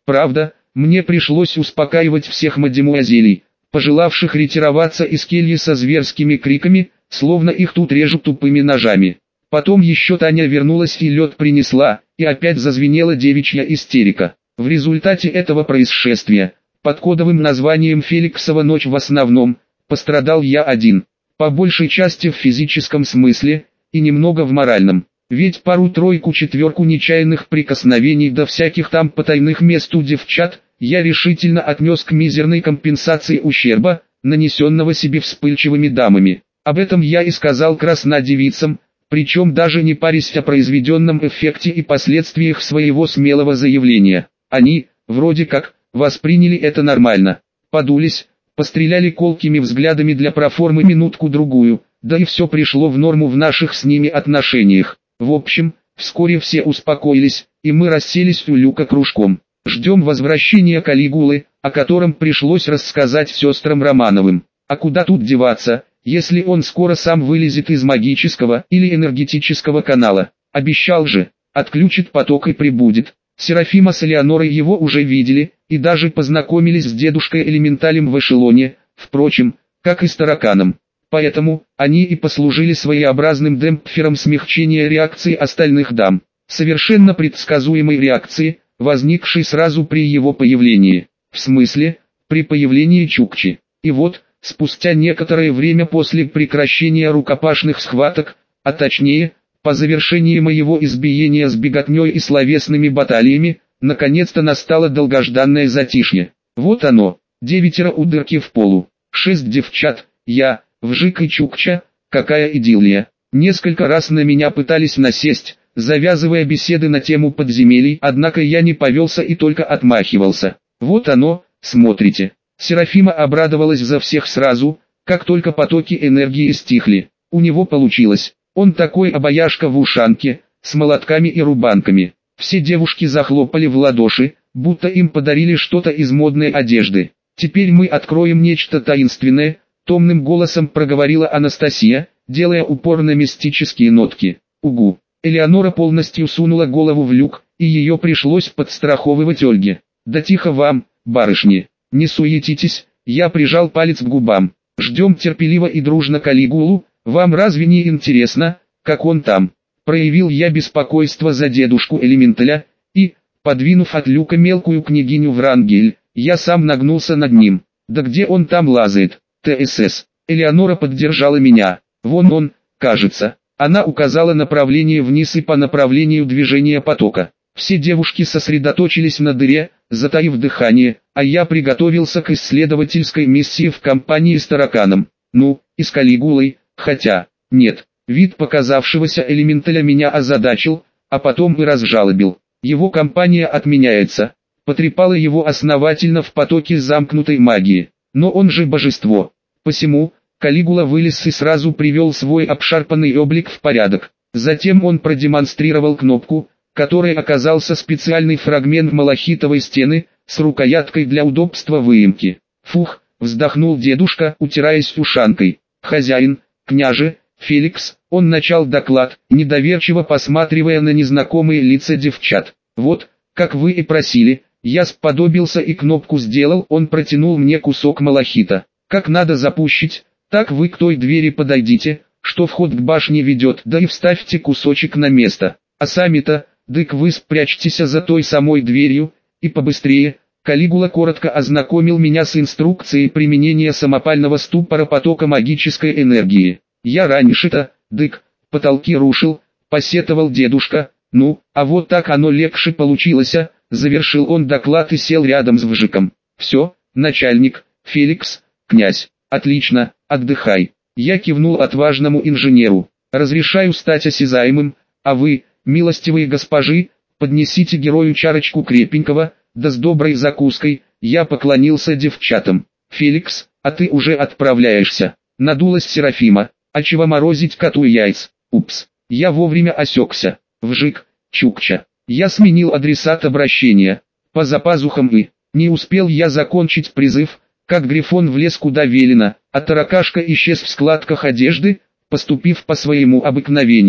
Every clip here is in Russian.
Правда, мне пришлось успокаивать всех мадемуазелей, пожелавших ретироваться из кельи со зверскими криками, словно их тут режут тупыми ножами. Потом еще Таня вернулась и лед принесла, и опять зазвенела девичья истерика. В результате этого происшествия, под кодовым названием «Феликсова ночь» в основном, пострадал я один. По большей части в физическом смысле, и немного в моральном. Ведь пару-тройку-четверку нечаянных прикосновений до всяких там потайных мест у девчат, я решительно отнес к мизерной компенсации ущерба, нанесенного себе вспыльчивыми дамами. Об этом я и сказал краснодевицам, причем даже не парясь о произведенном эффекте и последствиях своего смелого заявления. Они, вроде как, восприняли это нормально. Подулись, постреляли колкими взглядами для проформы минутку-другую, да и все пришло в норму в наших с ними отношениях. В общем, вскоре все успокоились, и мы расселись у люка кружком. Ждем возвращения Калигулы, о котором пришлось рассказать сестрам Романовым. А куда тут деваться, если он скоро сам вылезет из магического или энергетического канала? Обещал же, отключит поток и прибудет. Серафима с Элеонорой его уже видели, и даже познакомились с дедушкой-элементалем в эшелоне, впрочем, как и с тараканом. Поэтому, они и послужили своеобразным демпфером смягчения реакции остальных дам. Совершенно предсказуемой реакции, возникшей сразу при его появлении. В смысле, при появлении Чукчи. И вот, спустя некоторое время после прекращения рукопашных схваток, а точнее, по завершении моего избиения с беготней и словесными баталиями, наконец-то настало долгожданное затишье. Вот оно, 9 у дырки в полу, 6 девчат, я, Вжик и Чукча, какая идиллия. Несколько раз на меня пытались насесть, завязывая беседы на тему подземелий, однако я не повелся и только отмахивался. Вот оно, смотрите. Серафима обрадовалась за всех сразу, как только потоки энергии стихли. У него получилось. Он такой обаяшка в ушанке, с молотками и рубанками. Все девушки захлопали в ладоши, будто им подарили что-то из модной одежды. Теперь мы откроем нечто таинственное, томным голосом проговорила Анастасия, делая упор на мистические нотки. Угу. Элеонора полностью сунула голову в люк, и ее пришлось подстраховывать Ольге. Да тихо вам, барышни, не суетитесь, я прижал палец к губам. Ждем терпеливо и дружно Калигулу, вам разве не интересно, как он там? Проявил я беспокойство за дедушку Элементаля, и, подвинув от люка мелкую княгиню Врангель, я сам нагнулся над ним. Да где он там лазает? ТСС. Элеонора поддержала меня. Вон он, кажется. Она указала направление вниз и по направлению движения потока. Все девушки сосредоточились на дыре, затаив дыхание, а я приготовился к исследовательской миссии в компании с тараканом. Ну, и с Калигулой, хотя, нет, вид показавшегося элементаля меня озадачил, а потом и разжалобил. Его компания отменяется. Потрепала его основательно в потоке замкнутой магии. Но он же божество. Посему, Калигула вылез и сразу привел свой обшарпанный облик в порядок. Затем он продемонстрировал кнопку, которой оказался специальный фрагмент малахитовой стены, с рукояткой для удобства выемки. Фух, вздохнул дедушка, утираясь ушанкой. Хозяин, княже, Феликс, он начал доклад, недоверчиво посматривая на незнакомые лица девчат. Вот, как вы и просили, я сподобился и кнопку сделал, он протянул мне кусок малахита. Как надо запущить, так вы к той двери подойдите, что вход к башне ведет, да и вставьте кусочек на место. А сами-то, дык вы спрячьтесь за той самой дверью, и побыстрее. Калигула коротко ознакомил меня с инструкцией применения самопального ступора потока магической энергии. Я раньше-то, дык, потолки рушил, посетовал дедушка. Ну, а вот так оно легче получилось, завершил он доклад и сел рядом с Вжиком. Все, начальник, Феликс, князь, отлично, отдыхай. Я кивнул отважному инженеру. Разрешаю стать осязаемым, а вы, милостивые госпожи, поднесите герою чарочку крепенького, да с доброй закуской. Я поклонился девчатам. Феликс, а ты уже отправляешься? Надулась Серафима. А чего морозить коту яйц? Упс, я вовремя осекся. Вжик, Чукча. Я сменил адресат обращения. По запазухам и... Не успел я закончить призыв, как Грифон влез куда велено, а таракашка исчез в складках одежды, поступив по своему обыкновению.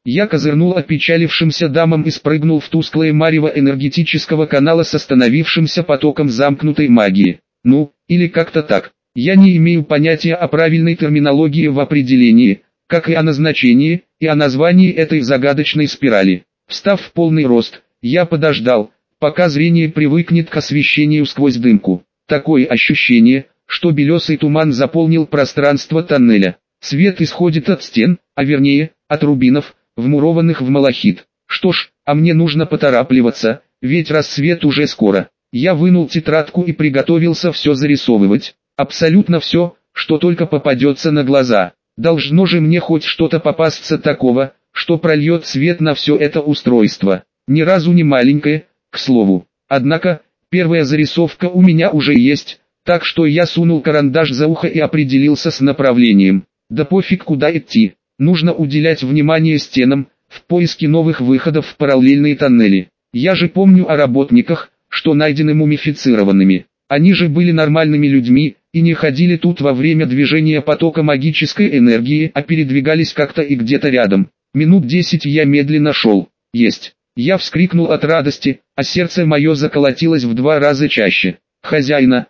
Я козырнул опечалившимся дамам и спрыгнул в тусклое марево энергетического канала с остановившимся потоком замкнутой магии. Ну, или как-то так. Я не имею понятия о правильной терминологии в определении, как и о назначении, и о названии этой загадочной спирали. Встав в полный рост, я подождал, пока зрение привыкнет к освещению сквозь дымку. Такое ощущение, что белесый туман заполнил пространство тоннеля. Свет исходит от стен, а вернее, от рубинов, вмурованных в малахит. Что ж, а мне нужно поторапливаться, ведь рассвет уже скоро. Я вынул тетрадку и приготовился все зарисовывать. Абсолютно все, что только попадется на глаза. Должно же мне хоть что-то попасться такого, что прольет свет на все это устройство. Ни разу не маленькое, к слову. Однако, первая зарисовка у меня уже есть, так что я сунул карандаш за ухо и определился с направлением. Да пофиг куда идти, нужно уделять внимание стенам, в поиске новых выходов в параллельные тоннели. Я же помню о работниках, что найдены мумифицированными. Они же были нормальными людьми, и не ходили тут во время движения потока магической энергии, а передвигались как-то и где-то рядом. Минут 10 я медленно шел. Есть. Я вскрикнул от радости, а сердце мое заколотилось в 2 раза чаще. Хозяина,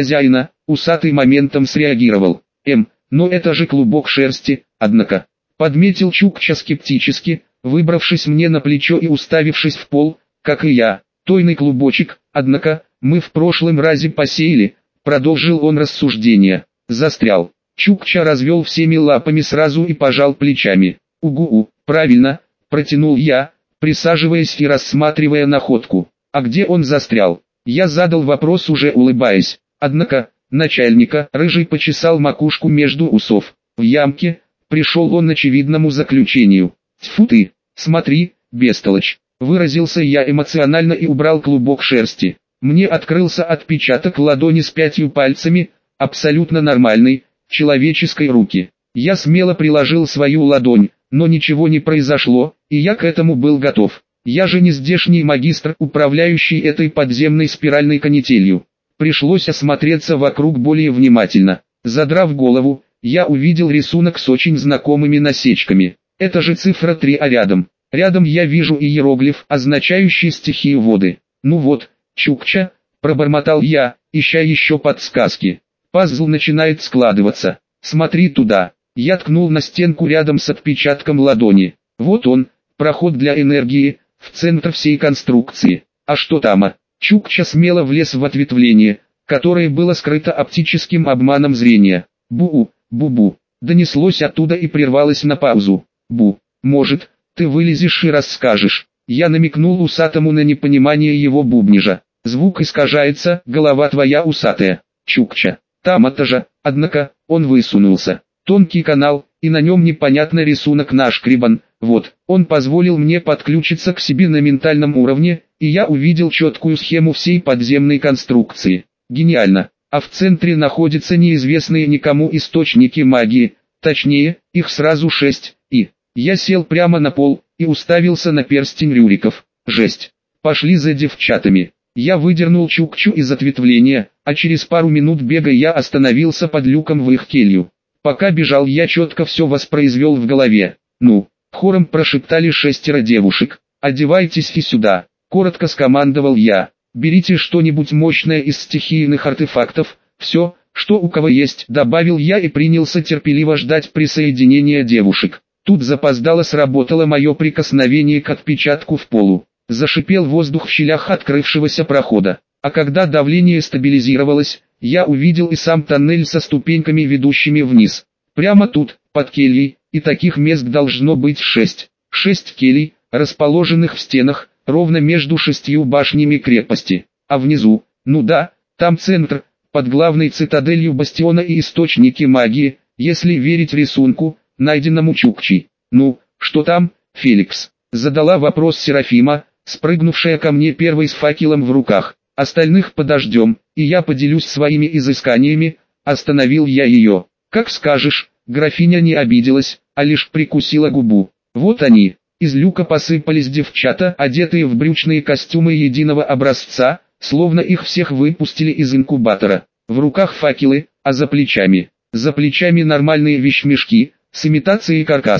усатый моментом среагировал. Но это же клубок шерсти, однако. Подметил Чукча скептически, выбравшись мне на плечо и уставившись в пол, как и я. Тойный клубочек, однако, мы в прошлом разе посеяли, продолжил он рассуждение. Застрял. Чукча развел всеми лапами сразу и пожал плечами. Угу, правильно, протянул я, присаживаясь и рассматривая находку. А где он застрял? Я задал вопрос, уже улыбаясь. Однако, начальника, рыжий почесал макушку между усов. В ямке, пришел он к очевидному заключению. Тьфу ты, смотри, бестолочь. Выразился я эмоционально и убрал клубок шерсти. Мне открылся отпечаток ладони с 5 пальцами, абсолютно нормальной, человеческой руки. Я смело приложил свою ладонь, но ничего не произошло, и я к этому был готов. Я же не здешний магистр, управляющий этой подземной спиральной канителью. Пришлось осмотреться вокруг более внимательно. Задрав голову, я увидел рисунок с очень знакомыми насечками. Это же цифра 3, а рядом. Рядом я вижу иероглиф, означающий стихию воды. Ну вот, Чукча, пробормотал я, ища еще подсказки. Пазл начинает складываться. Смотри туда. Я ткнул на стенку рядом с отпечатком ладони. Вот он, проход для энергии, в центр всей конструкции. А что там? Чукча смело влез в ответвление, которое было скрыто оптическим обманом зрения. Бу-бу, донеслось оттуда и прервалось на паузу. Может, ты вылезешь и расскажешь. Я намекнул усатому на непонимание его бубнижа. Звук искажается, голова твоя усатая. Чукча, там-то же, однако, он высунулся. Тонкий канал, и на нем непонятный рисунок нашкребан. Вот, он позволил мне подключиться к себе на ментальном уровне, и я увидел четкую схему всей подземной конструкции. Гениально. А в центре находятся неизвестные никому источники магии, точнее, их сразу 6, и... Я сел прямо на пол и уставился на перстень Рюриков. Жесть. Пошли за девчатами. Я выдернул Чукчу из ответвления, а через пару минут бега я остановился под люком в их келью. Пока бежал, я четко все воспроизвел в голове. Ну, хором прошептали 6 девушек. «Одевайтесь и сюда», — коротко скомандовал я. «Берите что-нибудь мощное из стихийных артефактов, все, что у кого есть», — добавил я и принялся терпеливо ждать присоединения девушек. Тут запоздало сработало мое прикосновение к отпечатку в полу. Зашипел воздух в щелях открывшегося прохода. А когда давление стабилизировалось, я увидел и сам тоннель со ступеньками, ведущими вниз. Прямо тут, под кельей, и таких мест должно быть 6. 6 келей, расположенных в стенах, ровно между 6 башнями крепости. А внизу, ну да, там центр, под главной цитаделью бастиона и источники магии, если верить рисунку, найденному Чукчей. «Ну, что там, Феликс?» — задала вопрос Серафима, спрыгнувшая ко мне первой с факелом в руках. «Остальных подождем, и я поделюсь своими изысканиями», — остановил я ее. «Как скажешь», — графиня не обиделась, а лишь прикусила губу. Вот они, из люка посыпались девчата, одетые в брючные костюмы единого образца, словно их всех выпустили из инкубатора. В руках факелы, а за плечами нормальные вещмешки, с имитацией каркаса.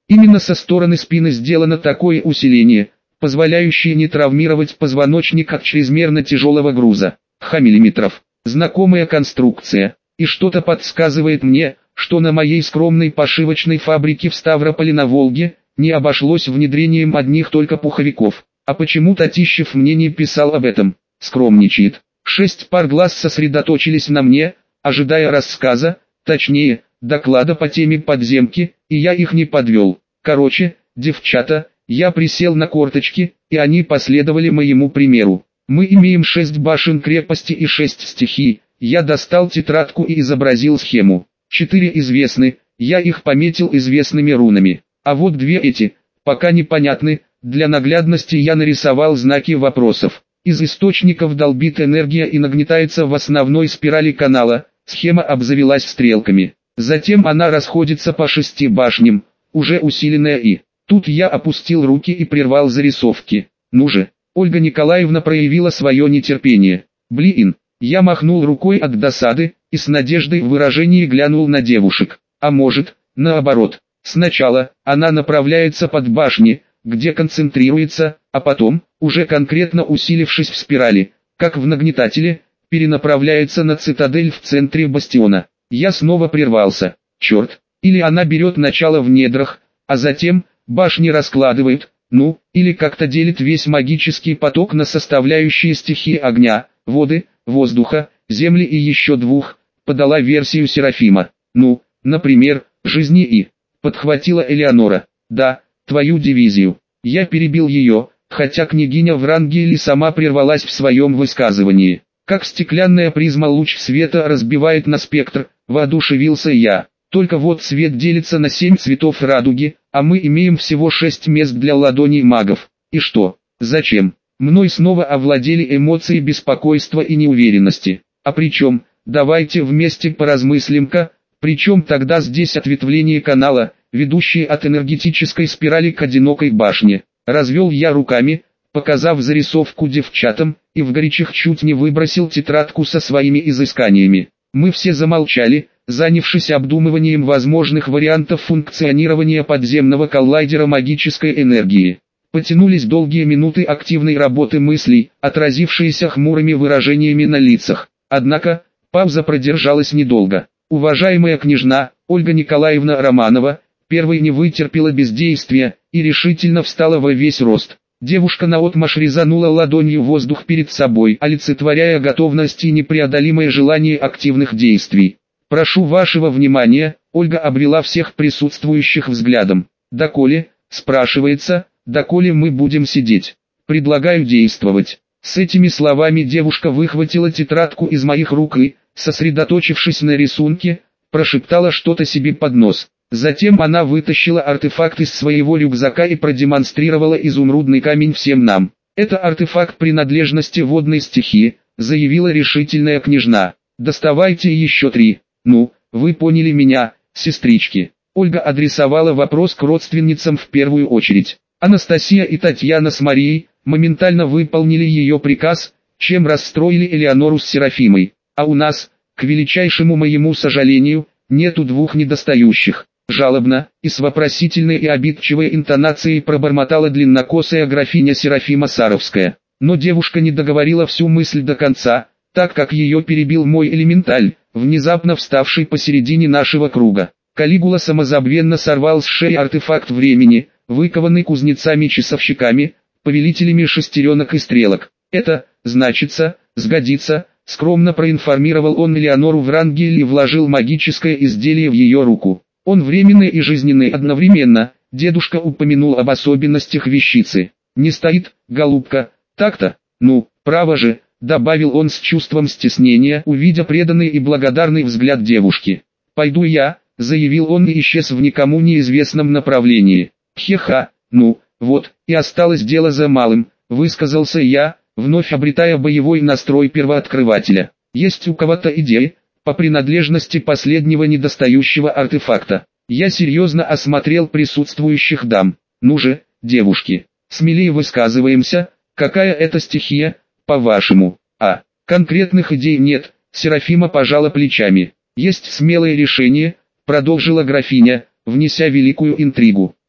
Именно со стороны спины сделано такое усиление, позволяющее не травмировать позвоночник от чрезмерно тяжелого груза. Х-миллиметров. Знакомая конструкция. И что-то подсказывает мне, что на моей скромной пошивочной фабрике в Ставрополе на Волге не обошлось внедрением одних только пуховиков. А почему Татищев мне не писал об этом? Скромничает. 6 пар глаз сосредоточились на мне, ожидая рассказа, точнее, доклада по теме подземки, и я их не подвел. Короче, девчата, я присел на корточки, и они последовали моему примеру. Мы имеем 6 башен крепости и 6 стихий. Я достал тетрадку и изобразил схему. 4 известны, я их пометил известными рунами. А вот 2 эти, пока непонятны, для наглядности я нарисовал знаки вопросов. Из источников долбит энергия и нагнетается в основной спирали канала, схема обзавелась стрелками. Затем она расходится по 6 башням, уже усиленная и... Тут я опустил руки и прервал зарисовки. Ну же, Ольга Николаевна проявила свое нетерпение. Блин, я махнул рукой от досады, и с надеждой в выражении глянул на девушек. А может, наоборот, сначала она направляется под башни, где концентрируется, а потом, уже конкретно усилившись в спирали, как в нагнетателе, перенаправляется на цитадель в центре бастиона. Я снова прервался. Черт, или она берет начало в недрах, а затем башни раскладывает, ну, или как-то делит весь магический поток на составляющие стихии огня, воды, воздуха, земли и еще 2, подала версию Серафима. Ну, например, жизни и... Подхватила Элеонора. Да, твою дивизию. Я перебил ее, хотя княгиня Врангели сама прервалась в своем высказывании. Как стеклянная призма луч света разбивает на спектр, воодушевился я. Только вот свет делится на 7 цветов радуги, а мы имеем всего 6 мест для ладоней магов. И что? Зачем? Мной снова овладели эмоции беспокойства и неуверенности. А причем, давайте вместе поразмыслим-ка, причем тогда здесь ответвление канала, ведущее от энергетической спирали к одинокой башне. Развел я руками, показав зарисовку девчатам, и в горячих чуть не выбросил тетрадку со своими изысканиями. Мы все замолчали, занявшись обдумыванием возможных вариантов функционирования подземного коллайдера магической энергии. Потянулись долгие минуты активной работы мыслей, отразившиеся хмурыми выражениями на лицах. Однако, пауза продержалась недолго. Уважаемая княжна, Ольга Николаевна Романова, первой не вытерпела бездействия, и решительно встала во весь рост. Девушка наотмашь резанула ладонью воздух перед собой, олицетворяя готовность и непреодолимое желание активных действий. «Прошу вашего внимания», Ольга обвела всех присутствующих взглядом. «Доколе?» – спрашивается, «доколе мы будем сидеть? Предлагаю действовать». С этими словами девушка выхватила тетрадку из моих рук и, сосредоточившись на рисунке, прошептала что-то себе под нос. Затем она вытащила артефакт из своего рюкзака и продемонстрировала изумрудный камень всем нам. «Это артефакт принадлежности водной стихии», — заявила решительная княжна. «Доставайте еще 3. Ну, вы поняли меня, сестрички». Ольга адресовала вопрос к родственницам в первую очередь. Анастасия и Татьяна с Марией моментально выполнили ее приказ, чем расстроили Элеонору с Серафимой. А у нас, к величайшему моему сожалению, нету 2 недостающих. Жалобно, и с вопросительной и обидчивой интонацией пробормотала длиннокосая графиня Серафима Саровская. Но девушка не договорила всю мысль до конца, так как ее перебил мой элементаль, внезапно вставший посередине нашего круга. Калигула самозабвенно сорвал с шеи артефакт времени, выкованный кузнецами-часовщиками, повелителями шестеренок и стрелок. «Это, значится, сгодится», — скромно проинформировал он Элеонору Врангель и вложил магическое изделие в ее руку. Он временный и жизненный одновременно, дедушка упомянул об особенностях вещицы. «Не стоит, голубка, так-то, ну, право же», — добавил он с чувством стеснения, увидя преданный и благодарный взгляд девушки. «Пойду я», — заявил он и исчез в никому неизвестном направлении. «Хе-ха, ну, вот, и осталось дело за малым», — высказался я, вновь обретая боевой настрой первооткрывателя. «Есть у кого-то идеи по принадлежности последнего недостающего артефакта?» Я серьезно осмотрел присутствующих дам. «Ну же, девушки, смелее высказываемся, какая это стихия, по-вашему?» «А, конкретных идей нет», — Серафима пожала плечами. «Есть смелое решение», — продолжила графиня, внеся великую интригу.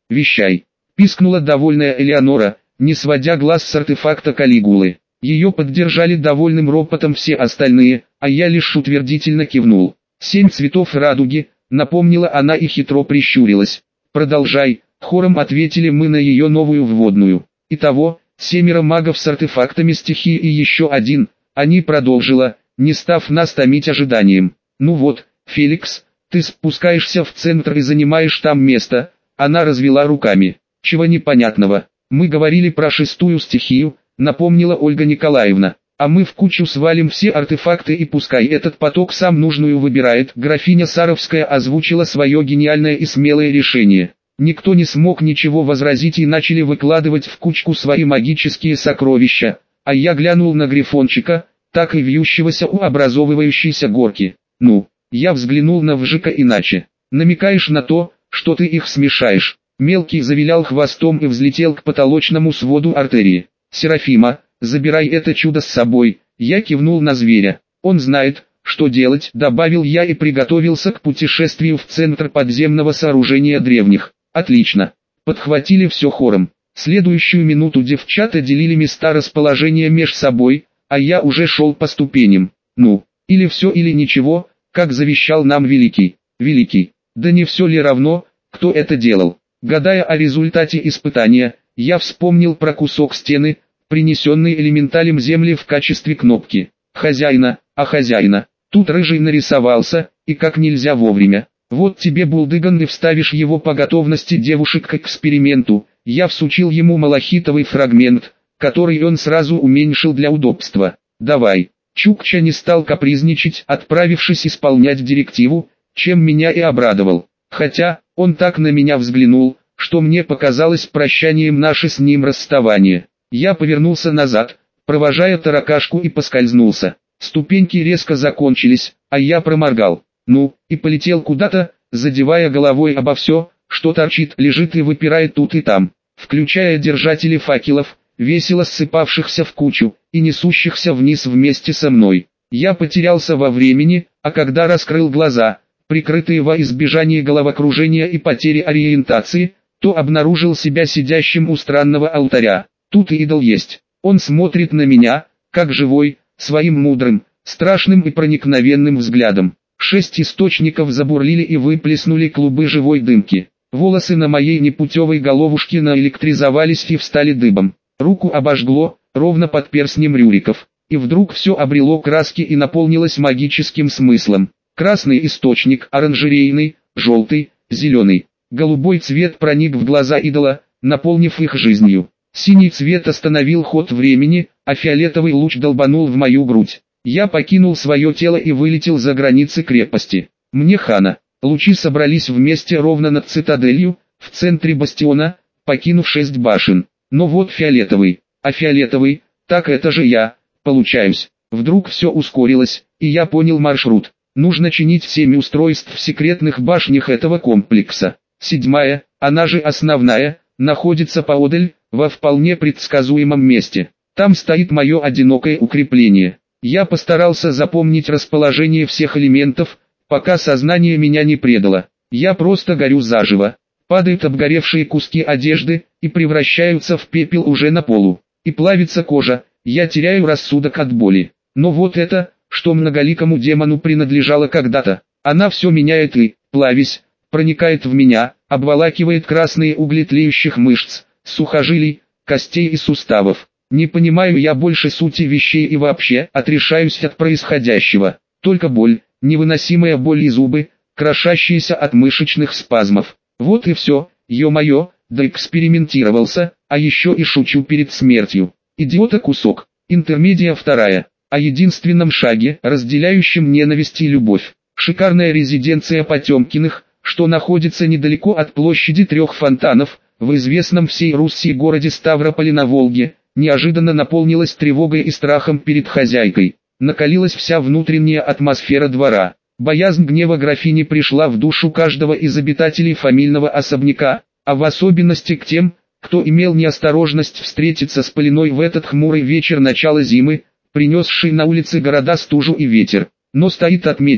вещай. Пискнула довольная Элеонора, не сводя глаз с артефакта Калигулы. Ее поддержали довольным ропотом все остальные, а я лишь утвердительно кивнул. 7 цветов радуги, напомнила она и хитро прищурилась. Продолжай, хором ответили мы на ее новую вводную. Итого, 7 магов с артефактами стихии и еще один, они продолжила, не став нас томить ожиданием. Ну вот, Феликс, ты спускаешься в центр и занимаешь там место, она развела руками. Чего непонятного, мы говорили про 6-ю стихию, напомнила Ольга Николаевна. А мы в кучу свалим все артефакты и пускай этот поток сам нужную выбирает. Графиня Саровская озвучила свое гениальное и смелое решение. Никто не смог ничего возразить и начали выкладывать в кучку свои магические сокровища. А я глянул на Грифончика, так и вьющегося у образовывающейся горки. Ну, я взглянул на Вжика иначе. Намекаешь на то, что ты их смешаешь. Мелкий завилял хвостом и взлетел к потолочному своду артерии. Серафима, забирай это чудо с собой, я кивнул на зверя. Он знает, что делать, добавил я и приготовился к путешествию в центр подземного сооружения древних. Отлично. Подхватили все хором. Следующую минуту девчата делили места расположения меж собой, а я уже шел по ступеням. Ну, или все или ничего, как завещал нам Великий. Великий, да не все ли равно, кто это делал? Гадая о результате испытания, я вспомнил про кусок стены, принесенный элементалем земли в качестве кнопки. Хозяина, а хозяина. Тут рыжий нарисовался, и как нельзя вовремя. Вот тебе булдыган и вставишь его по готовности девушек к эксперименту. Я всучил ему малахитовый фрагмент, который он сразу уменьшил для удобства. Давай. Чукча не стал капризничать, отправившись исполнять директиву, чем меня и обрадовал. Хотя, он так на меня взглянул, что мне показалось прощанием наше с ним расставание. Я повернулся назад, провожая таракашку и поскользнулся. Ступеньки резко закончились, а я проморгал. Ну, и полетел куда-то, задевая головой обо все, что торчит, лежит и выпирает тут и там, включая держатели факелов, весело ссыпавшихся в кучу, и несущихся вниз вместе со мной. Я потерялся во времени, а когда раскрыл глаза, прикрытые во избежание головокружения и потери ориентации, то обнаружил себя сидящим у странного алтаря. Тут идол есть. Он смотрит на меня, как живой, своим мудрым, страшным и проникновенным взглядом. 6 источников забурлили и выплеснули клубы живой дымки. Волосы на моей непутевой головушке наэлектризовались и встали дыбом. Руку обожгло, ровно под перстнем Рюриков. И вдруг все обрело краски и наполнилось магическим смыслом. Красный источник, оранжерейный, желтый, зеленый. Голубой цвет проник в глаза идола, наполнив их жизнью. Синий цвет остановил ход времени, а фиолетовый луч долбанул в мою грудь. Я покинул свое тело и вылетел за границы крепости. Мне хана. Лучи собрались вместе ровно над цитаделью, в центре бастиона, покинув 6 башен. Но вот фиолетовый. А фиолетовый, так это же я, получаюсь. Вдруг все ускорилось, и я понял маршрут. Нужно чинить 7 устройств в секретных башнях этого комплекса. 7-я, она же основная, находится поодаль, во вполне предсказуемом месте. Там стоит мое одинокое укрепление. Я постарался запомнить расположение всех элементов, пока сознание меня не предало. Я просто горю заживо. Падают обгоревшие куски одежды, и превращаются в пепел уже на полу. И плавится кожа, я теряю рассудок от боли. Но вот это, что многоликому демону принадлежало когда-то, она все меняет и, плавясь, проникает в меня, обволакивает красные угли тлеющих мышц, сухожилий, костей и суставов. Не понимаю я больше сути вещей и вообще отрешаюсь от происходящего. Только боль, невыносимая боль и зубы, крошащиеся от мышечных спазмов. Вот и все, ё-моё, да экспериментировался, а еще и шучу перед смертью. Идиота кусок. Интермедия 2. О единственном шаге, разделяющем ненависть и любовь. Шикарная резиденция Потемкиных, что находится недалеко от площади 3 фонтанов, в известном всей Руси городе Ставрополе на Волге, неожиданно наполнилась тревогой и страхом перед хозяйкой. Накалилась вся внутренняя атмосфера двора. Боязнь гнева графини пришла в душу каждого из обитателей фамильного особняка, а в особенности к тем, кто имел неосторожность встретиться с Полиной в этот хмурый вечер начала зимы, принесший на улице города стужу и ветер. Но стоит отметить,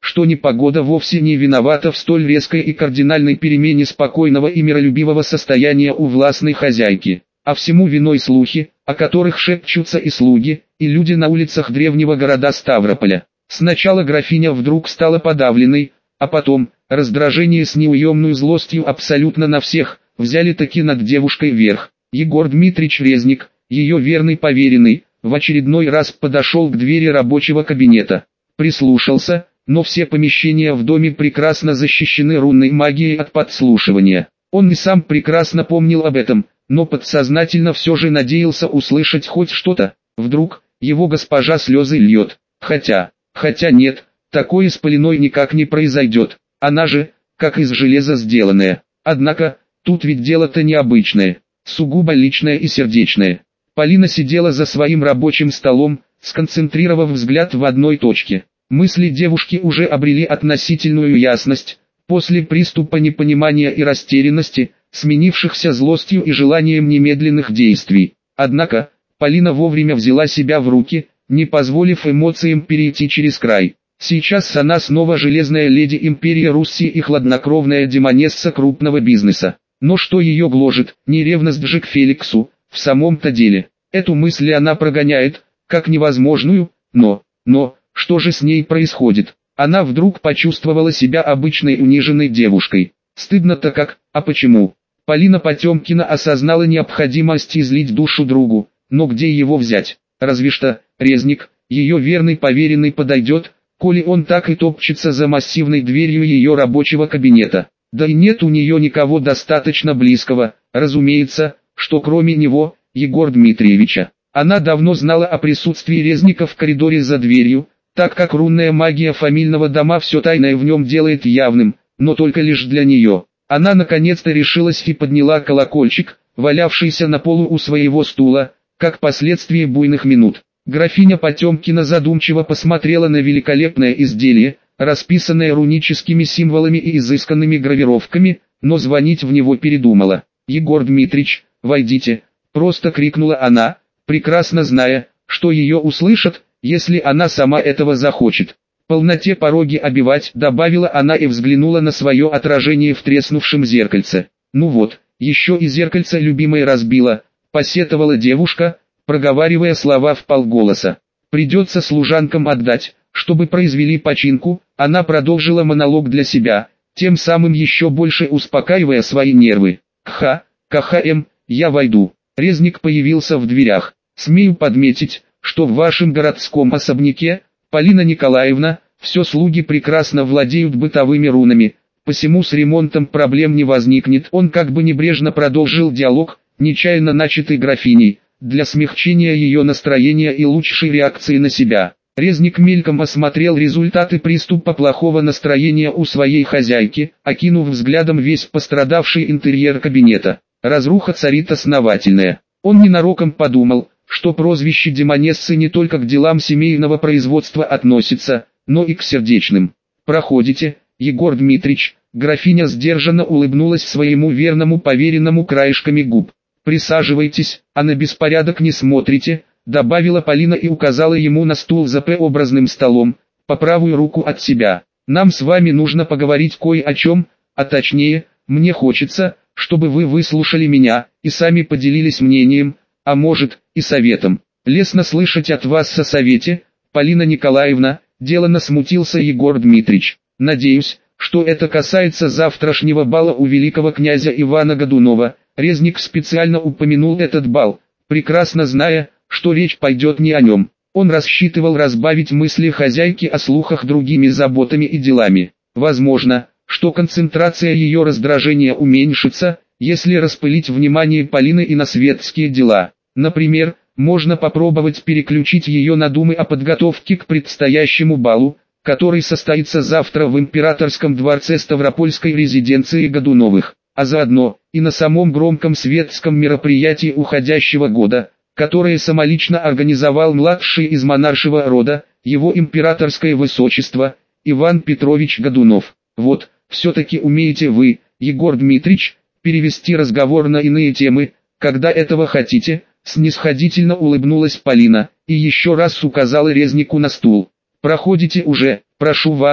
что непогода вовсе не виновата в столь резкой и кардинальной перемене спокойного и миролюбивого состояния у властной хозяйки, а всему виной слухи, о которых шепчутся и слуги, и люди на улицах древнего города Ставрополя. Сначала графиня вдруг стала подавленной, а потом, раздражение с неуемной злостью абсолютно на всех, взяли таки над девушкой верх. Егор Дмитрич Резник, ее верный поверенный, в очередной раз подошел к двери рабочего кабинета. Прислушался, но все помещения в доме прекрасно защищены рунной магией от подслушивания. Он и сам прекрасно помнил об этом, но подсознательно все же надеялся услышать хоть что-то. Вдруг, его госпожа слезы льет. Хотя нет, такое с Полиной никак не произойдет. Она же, как из железа сделанная. Однако, тут ведь дело-то необычное, сугубо личное и сердечное. Полина сидела за своим рабочим столом, сконцентрировав взгляд в одной точке. Мысли девушки уже обрели относительную ясность, после приступа непонимания и растерянности, сменившихся злостью и желанием немедленных действий. Однако, Полина вовремя взяла себя в руки, не позволив эмоциям перейти через край. Сейчас она снова железная леди империи Руси и хладнокровная демонесса крупного бизнеса. Но что ее гложет, не ревность же к Феликсу, в самом-то деле. Эту мысль она прогоняет, как невозможную, но, что же с ней происходит? Она вдруг почувствовала себя обычной униженной девушкой. Стыдно-то как, а почему? Полина Потемкина осознала необходимость излить душу другу, но где его взять? Разве что, Резник, ее верный поверенный подойдет, коли он так и топчется за массивной дверью ее рабочего кабинета. Да и нет у нее никого достаточно близкого, разумеется, что кроме него, Егора Дмитриевича. Она давно знала о присутствии Резника в коридоре за дверью, так как рунная магия фамильного дома все тайное в нем делает явным, но только лишь для нее. Она наконец-то решилась и подняла колокольчик, валявшийся на полу у своего стула, как последствие буйных минут. Графиня Потемкина задумчиво посмотрела на великолепное изделие, расписанное руническими символами и изысканными гравировками, но звонить в него передумала. «Егор Дмитрич, войдите!» – просто крикнула она, прекрасно зная, что ее услышат, если она сама этого захочет. «В полноте пороги обивать», – добавила она и взглянула на свое отражение в треснувшем зеркальце. «Ну вот, еще и зеркальце любимой разбила», – посетовала девушка, проговаривая слова вполголоса. «Придется служанкам отдать, чтобы произвели починку», – она продолжила монолог для себя, тем самым еще больше успокаивая свои нервы. «КХМ, я войду». Резник появился в дверях. «Смею подметить, что в вашем городском особняке, Полина Николаевна, все слуги прекрасно владеют бытовыми рунами, посему с ремонтом проблем не возникнет». Он как бы небрежно продолжил диалог, нечаянно начатый графиней, для смягчения ее настроения и лучшей реакции на себя. Резник мельком осмотрел результаты приступа плохого настроения у своей хозяйки, окинув взглядом весь пострадавший интерьер кабинета. Разруха царит основательная. Он ненароком подумал, что прозвище демонессы не только к делам семейного производства относится, но и к сердечным. «Проходите, Егор Дмитрич», графиня сдержанно улыбнулась своему верному поверенному краешками губ. «Присаживайтесь, а на беспорядок не смотрите», добавила Полина и указала ему на стул за П-образным столом, по правую руку от себя. «Нам с вами нужно поговорить кое о чем, а точнее, мне хочется, чтобы вы выслушали меня, и сами поделились мнением, а может, и советом. Лестно слышать от вас о совете, Полина Николаевна», делано смутился Егор Дмитрич. «Надеюсь, что это касается завтрашнего бала у великого князя Ивана Годунова». Резник специально упомянул этот бал, прекрасно зная, что речь пойдет не о нем. Он рассчитывал разбавить мысли хозяйки о слухах другими заботами и делами. Возможно, что концентрация ее раздражения уменьшится, если распылить внимание Полины и на светские дела. Например, можно попробовать переключить ее на думы о подготовке к предстоящему балу, который состоится завтра в императорском дворце Ставропольской резиденции Годуновых, а заодно и на самом громком светском мероприятии уходящего года, которое самолично организовал младший из монаршего рода, его императорское высочество, Иван Петрович Годунов. Вот, все-таки умеете вы, Егор Дмитрич, перевести разговор на иные темы, когда этого хотите, снисходительно улыбнулась Полина, и еще раз указала Резнику на стул. «Проходите уже, прошу вас»,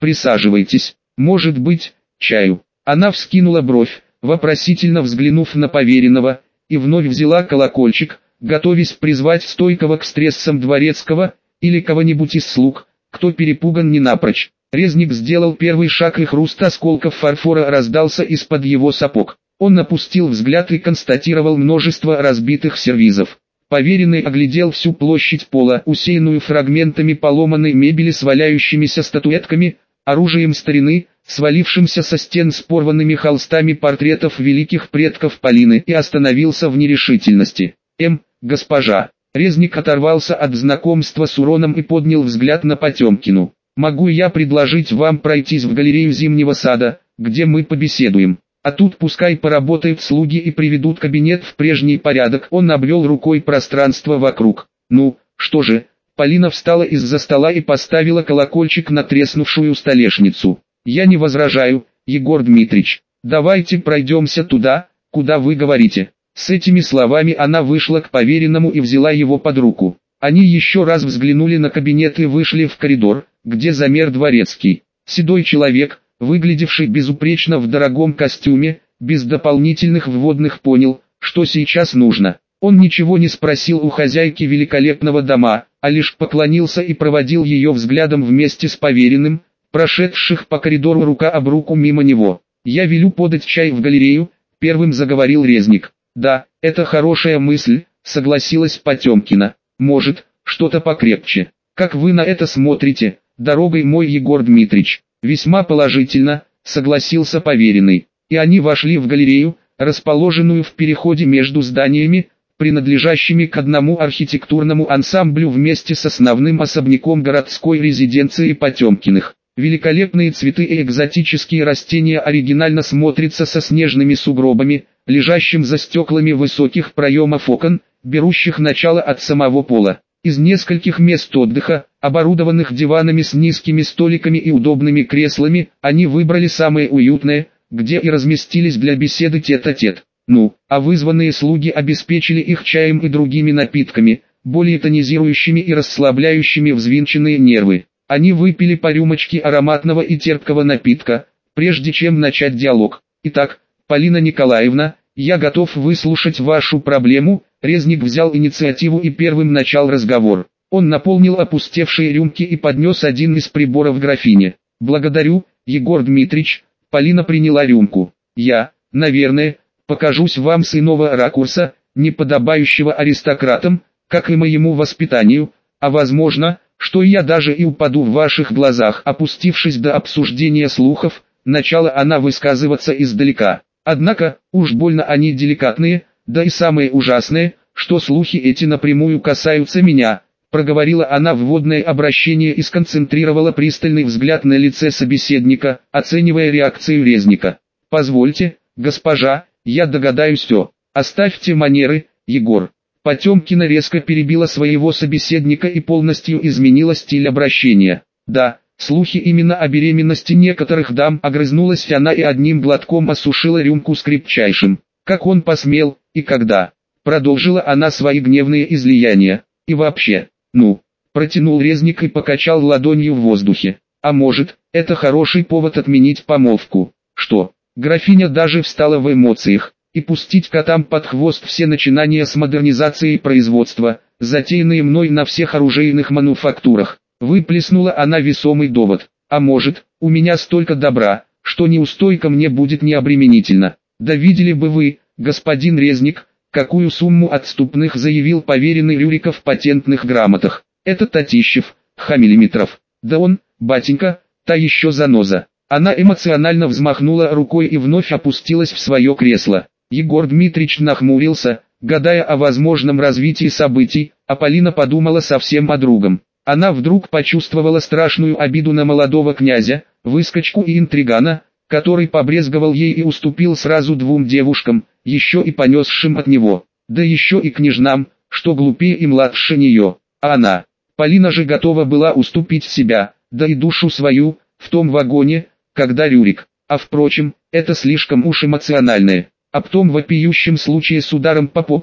Присаживайтесь, может быть, чаю. Она вскинула бровь, вопросительно взглянув на поверенного, и вновь взяла колокольчик, готовясь призвать стойкого к стрессам дворецкого, или кого-нибудь из слуг, кто перепуган не напрочь. Резник сделал первый шаг, и хруст осколков фарфора раздался из-под его сапог. Он опустил взгляд и констатировал множество разбитых сервизов. Поверенный оглядел всю площадь пола, усеянную фрагментами поломанной мебели с валяющимися статуэтками, оружием старины, свалившимся со стен с порванными холстами портретов великих предков Полины, и остановился в нерешительности. Госпожа». Резник оторвался от знакомства с уроном и поднял взгляд на Потемкину. «Могу я предложить вам пройтись в галерею Зимнего сада, где мы побеседуем? А тут пускай поработают слуги и приведут кабинет в прежний порядок». Он обвел рукой пространство вокруг. «Ну, что же?» Полина встала из-за стола и поставила колокольчик на треснувшую столешницу. «Я не возражаю, Егор Дмитрич. Давайте пройдемся туда, куда вы говорите». С этими словами она вышла к поверенному и взяла его под руку. Они еще раз взглянули на кабинет и вышли в коридор, где замер дворецкий. Седой человек, выглядевший безупречно в дорогом костюме, без дополнительных вводных понял, что сейчас нужно. Он ничего не спросил у хозяйки великолепного дома, а лишь поклонился и проводил ее взглядом вместе с поверенным, прошедших по коридору рука об руку мимо него. «Я велю подать чай в галерею», — первым заговорил Резник. «Да, это хорошая мысль», — согласилась Потемкина. «Может, что-то покрепче. Как вы на это смотрите, дорогой мой Егор Дмитрич?» «Весьма положительно», — согласился поверенный. И они вошли в галерею, расположенную в переходе между зданиями, принадлежащими к одному архитектурному ансамблю вместе с основным особняком городской резиденции Потемкиных. Великолепные цветы и экзотические растения оригинально смотрятся со снежными сугробами, лежащим за стеклами высоких проемов окон, берущих начало от самого пола. Из нескольких мест отдыха, оборудованных диванами с низкими столиками и удобными креслами, они выбрали самое уютное, где и разместились для беседы тет-а-тет. А вызванные слуги обеспечили их чаем и другими напитками, более тонизирующими и расслабляющими взвинченные нервы. Они выпили по рюмочке ароматного и терпкого напитка, прежде чем начать диалог. «Итак, Полина Николаевна, я готов выслушать вашу проблему». Резник взял инициативу и первым начал разговор. Он наполнил опустевшие рюмки и поднес один из приборов графине. «Благодарю, Егор Дмитрич». Полина приняла рюмку. «Я, наверное, покажусь вам с иного ракурса, не подобающего аристократам, как и моему воспитанию, а возможно, что я даже и упаду в ваших глазах». Опустившись до обсуждения слухов, начала она высказываться издалека. «Однако, уж больно они деликатные, да и самое ужасное, что слухи эти напрямую касаются меня», проговорила она вводное обращение и сконцентрировала пристальный взгляд на лице собеседника, оценивая реакцию Резника. «Позвольте, госпожа, я догадаюсь все. Оставьте манеры, Егор». Потемкина резко перебила своего собеседника и полностью изменила стиль обращения. «Да, слухи именно о беременности некоторых дам», огрызнулась она и одним глотком осушила рюмку с крепчайшим. «Как он посмел, и когда?» Продолжила она свои гневные излияния. «И вообще, протянул Резник и покачал ладонью в воздухе. «А может, это хороший повод отменить помолвку?» «Что?» Графиня даже встала в эмоциях. «И пустить котам под хвост все начинания с модернизации производства, затеянные мной на всех оружейных мануфактурах». Выплеснула она весомый довод. «А может, у меня столько добра, что неустойка мне будет необременительно». «Да видели бы вы, господин Резник, какую сумму отступных заявил поверенный Рюрика в патентных грамотах. Это Татищев, Хамилиметров. Да он, батенька, та еще заноза». Она эмоционально взмахнула рукой и вновь опустилась в свое кресло. Егор Дмитрич нахмурился, гадая о возможном развитии событий, а Полина подумала совсем о другом. Она вдруг почувствовала страшную обиду на молодого князя, выскочку и интригана, который побрезговал ей и уступил сразу двум девушкам, еще и понесшим от него, да еще и княжнам, что глупее и младше нее. А она, Полина же готова была уступить себя, да и душу свою, в том вагоне, когда Рюрик. А впрочем, это слишком уж эмоциональное. Об том вопиющем случае с ударом по попке,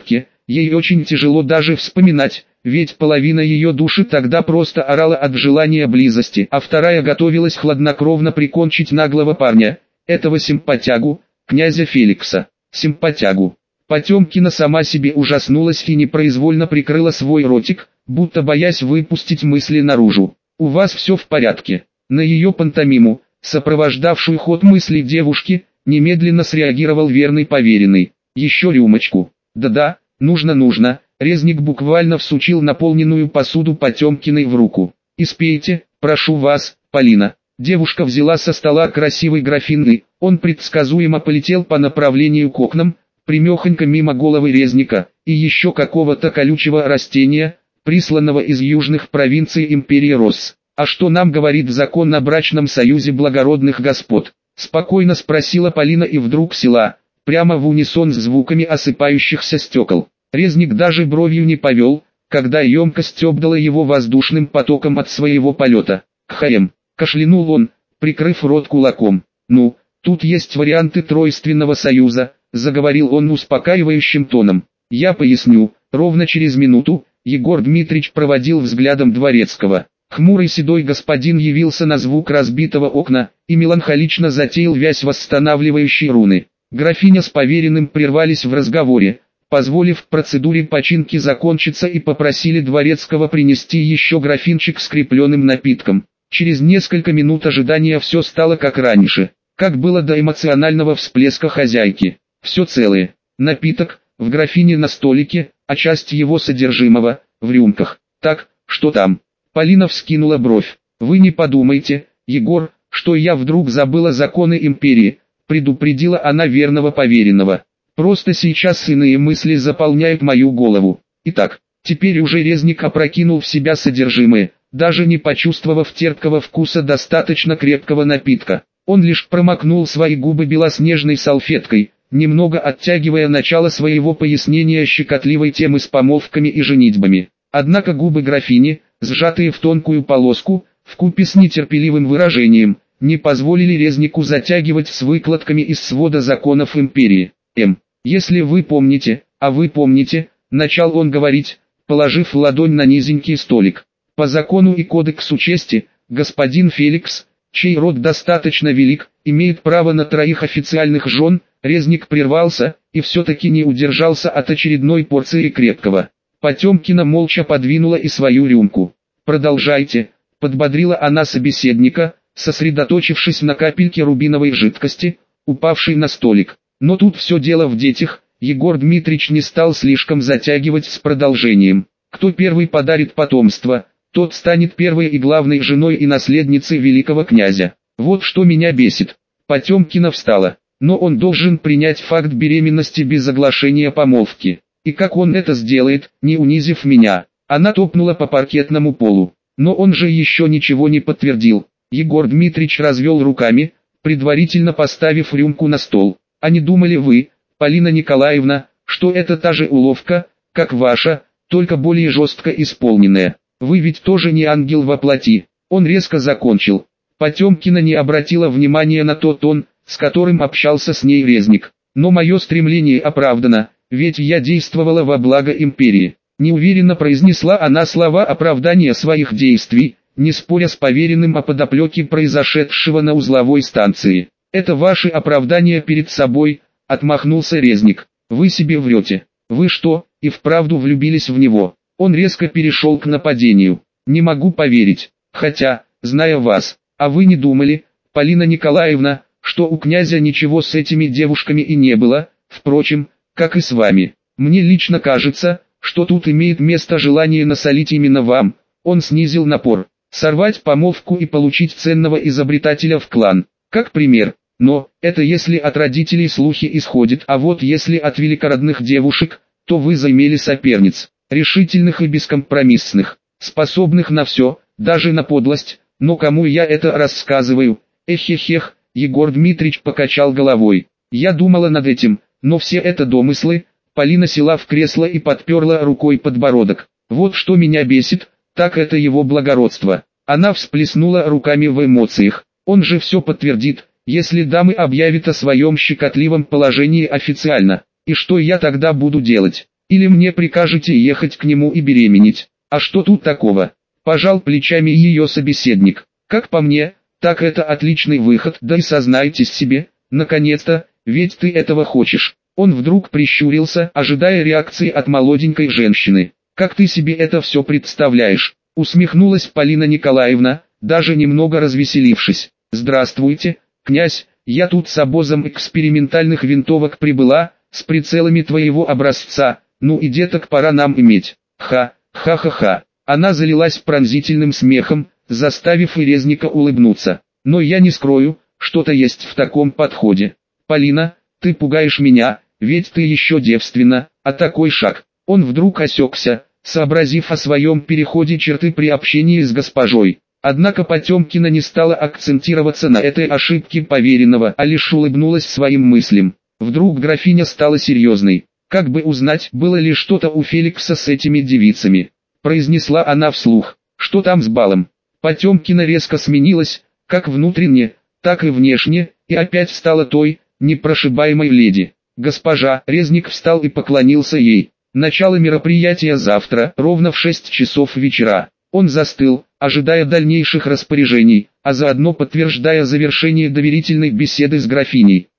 Ей очень тяжело даже вспоминать, ведь половина ее души тогда просто орала от желания близости, а вторая готовилась хладнокровно прикончить наглого парня, этого симпатягу, князя Феликса. Симпатягу. Потемкина сама себе ужаснулась и непроизвольно прикрыла свой ротик, будто боясь выпустить мысли наружу. «У вас все в порядке». На ее пантомиму, сопровождавшую ход мыслей девушки, немедленно среагировал верный поверенный. «Еще рюмочку». «Да-да, нужно». Резник буквально всучил наполненную посуду Потемкиной в руку. «Испейте, прошу вас, Полина». Девушка взяла со стола красивый графин и, он предсказуемо полетел по направлению к окнам, прямехонько мимо головы Резника, и еще какого-то колючего растения, присланного из южных провинций империи Росс. «А что нам говорит закон о брачном союзе благородных господ?» — спокойно спросила Полина и вдруг села, прямо в унисон с звуками осыпающихся стекол. Резник даже бровью не повел, когда емкость обдала его воздушным потоком от своего полета. «Кхаем!» — кашлянул он, прикрыв рот кулаком. «Ну, тут есть варианты тройственного союза», — заговорил он успокаивающим тоном. «Я поясню». Ровно через минуту Егор Дмитрич проводил взглядом Дворецкого. Хмурый седой господин явился на звук разбитого окна и меланхолично затеял вязь восстанавливающей руны. Графиня с поверенным прервались в разговоре, позволив процедуре починки закончиться, и попросили Дворецкого принести еще графинчик с крепленным напитком. Через несколько минут ожидания все стало как раньше, как было до эмоционального всплеска хозяйки. Все целое. Напиток в графине на столике, а часть его содержимого в рюмках. Так, что там? Полина вскинула бровь. «Вы не подумайте, Егор, что я вдруг забыла законы империи», предупредила она верного поверенного. «Просто сейчас иные мысли заполняют мою голову». Итак, теперь уже Резник опрокинул в себя содержимое, даже не почувствовав терпкого вкуса достаточно крепкого напитка. Он лишь промокнул свои губы белоснежной салфеткой, немного оттягивая начало своего пояснения щекотливой темы с помолвками и женитьбами. Однако губы графини, сжатые в тонкую полоску, вкупе с нетерпеливым выражением, не позволили Резнику затягивать с выкладками из свода законов империи. «Если вы помните, а вы помните», — начал он говорить, положив ладонь на низенький столик. «По закону и кодексу чести, господин Феликс, чей род достаточно велик, имеет право на 3 официальных жен». Резник прервался и все-таки не удержался от очередной порции крепкого. Потемкина молча подвинула и свою рюмку. «Продолжайте», — подбодрила она собеседника, сосредоточившись на капельке рубиновой жидкости, упавшей на столик. Но тут все дело в детях. Егор Дмитрич не стал слишком затягивать с продолжением. «Кто первый подарит потомство, тот станет первой и главной женой и наследницей великого князя. Вот что меня бесит». Потемкина встала. «Но он должен принять факт беременности без оглашения помолвки. И как он это сделает, не унизив меня?» Она топнула по паркетному полу. «Но он же еще ничего не подтвердил». Егор Дмитрич развел руками, предварительно поставив рюмку на стол. «А не думали вы, Полина Николаевна, что это та же уловка, как ваша, только более жестко исполненная? Вы ведь тоже не ангел во плоти». Он резко закончил. Потемкина не обратила внимания на тот тон, с которым общался с ней Резник. «Но мое стремление оправдано, ведь я действовала во благо империи». Неуверенно произнесла она слова оправдания своих действий, не споря с поверенным о подоплеке произошедшего на узловой станции. «Это ваши оправдания перед собой», — отмахнулся Резник. «Вы себе врете. Вы что, и вправду влюбились в него?» Он резко перешел к нападению. «Не могу поверить. Хотя, зная вас, а вы не думали, Полина Николаевна, что у князя ничего с этими девушками и не было, впрочем, как и с вами. Мне лично кажется, что тут имеет место желание насолить именно вам». Он снизил напор. «Сорвать помолвку и получить ценного изобретателя в клан. Как пример. Но, это если от родителей слухи исходят, а вот если от великородных девушек, то вы заимели соперниц, решительных и бескомпромиссных, способных на все, даже на подлость. Но кому я это рассказываю?» «Эхехех», Егор Дмитрич покачал головой. «Я думала над этим, но все это домыслы». Полина села в кресло и подперла рукой подбородок. «Вот что меня бесит, так это его благородство». Она всплеснула руками в эмоциях. «Он же все подтвердит, если дамы объявят о своем щекотливом положении официально. И что я тогда буду делать? Или мне прикажете ехать к нему и беременеть? А что тут такого? Пожал плечами ее собеседник. Как по мне, так это отличный выход, да и сознайтесь себе, наконец-то, ведь ты этого хочешь. Он вдруг прищурился, ожидая реакции от молоденькой женщины. Как ты себе это все представляешь? Усмехнулась Полина Николаевна, даже немного развеселившись. Здравствуйте, князь, я тут с обозом экспериментальных винтовок прибыла, с прицелами твоего образца, ну и деток пора нам иметь. Ха-ха-ха. Она залилась пронзительным смехом, заставив и Резника улыбнуться. Но я не скрою, что-то есть в таком подходе. Полина, ты пугаешь меня, ведь ты еще девственна, а такой шаг. Он вдруг осекся, сообразив о своем переходе черты при общении с госпожой. Однако Потемкина не стала акцентироваться на этой ошибке поверенного, а лишь улыбнулась своим мыслям. Вдруг графиня стала серьезной. Как бы узнать, было ли что-то у Феликса с этими девицами. Произнесла она вслух. Что там с балом? Потемкина резко сменилась, как внутренне, так и внешне, и опять стала той, непрошибаемой леди. Госпожа, Резник встал и поклонился ей. Начало мероприятия завтра, ровно в 6 часов вечера. Он застыл, ожидая дальнейших распоряжений, а заодно подтверждая завершение доверительной беседы с графиней.